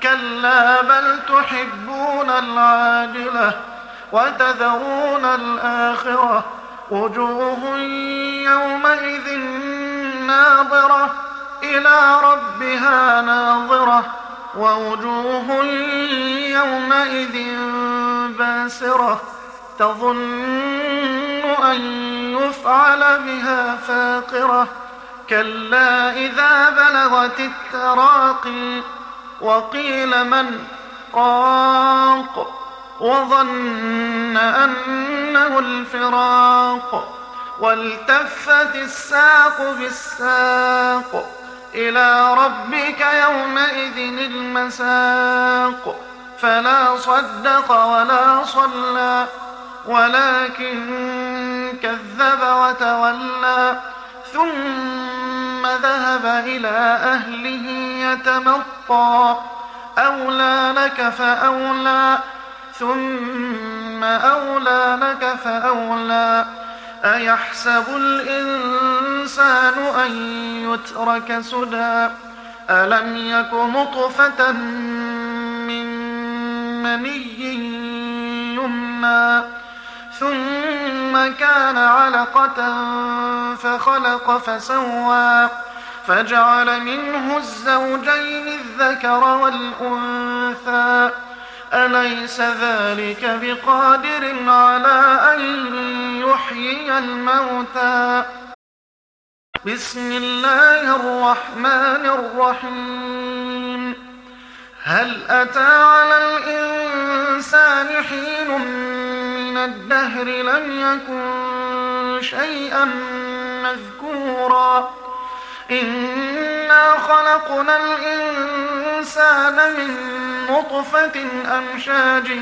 كلا بل تحبون العاجلة وتذرون الآخرة وجوه يومئذ ناظرة إلى ربها ناظرة ووجوه يومئذ باسرة تظن أن يفعل بها فاقرة كلا إذا بلغت التراقي وقيل من راق وظن أنه الفراق والتفت الساق بالساق إلى ربك يومئذ المساق فلا صدق ولا صلى ولكن كذب وتولى ثم ذهب إلى أهله يتمطى أولى لك فأولى ثم أولى لك فأولى أيحسب الإنسان أن يترك سدى ألم يك نطفة من مني يمنى ثم كان علقة فخلق فسوى فجعل منه الزوجين الذكر والأنثى أليس ذلك بقادر على أن يحيي الموتى بسم الله الرحمن الرحيم هل أتى على الإنسان حين من الدهر لم يكن شيئا مذكورا إنا خلقنا الإنسان من نطفة أمشاج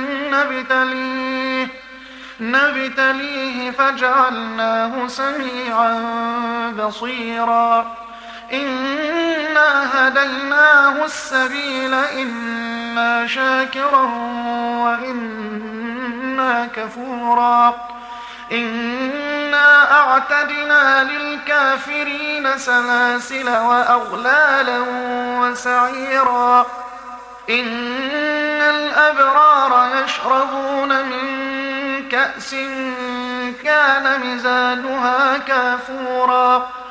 نبتليه فجعلناه سميعا بصيرا إنا هديناه السبيل إما شاكرا وإما كفورا إنا أعتدنا للكافرين سلاسل وأغلالا وسعيرا إن الأبرار يشربون من كأس كان مزاجها كافورا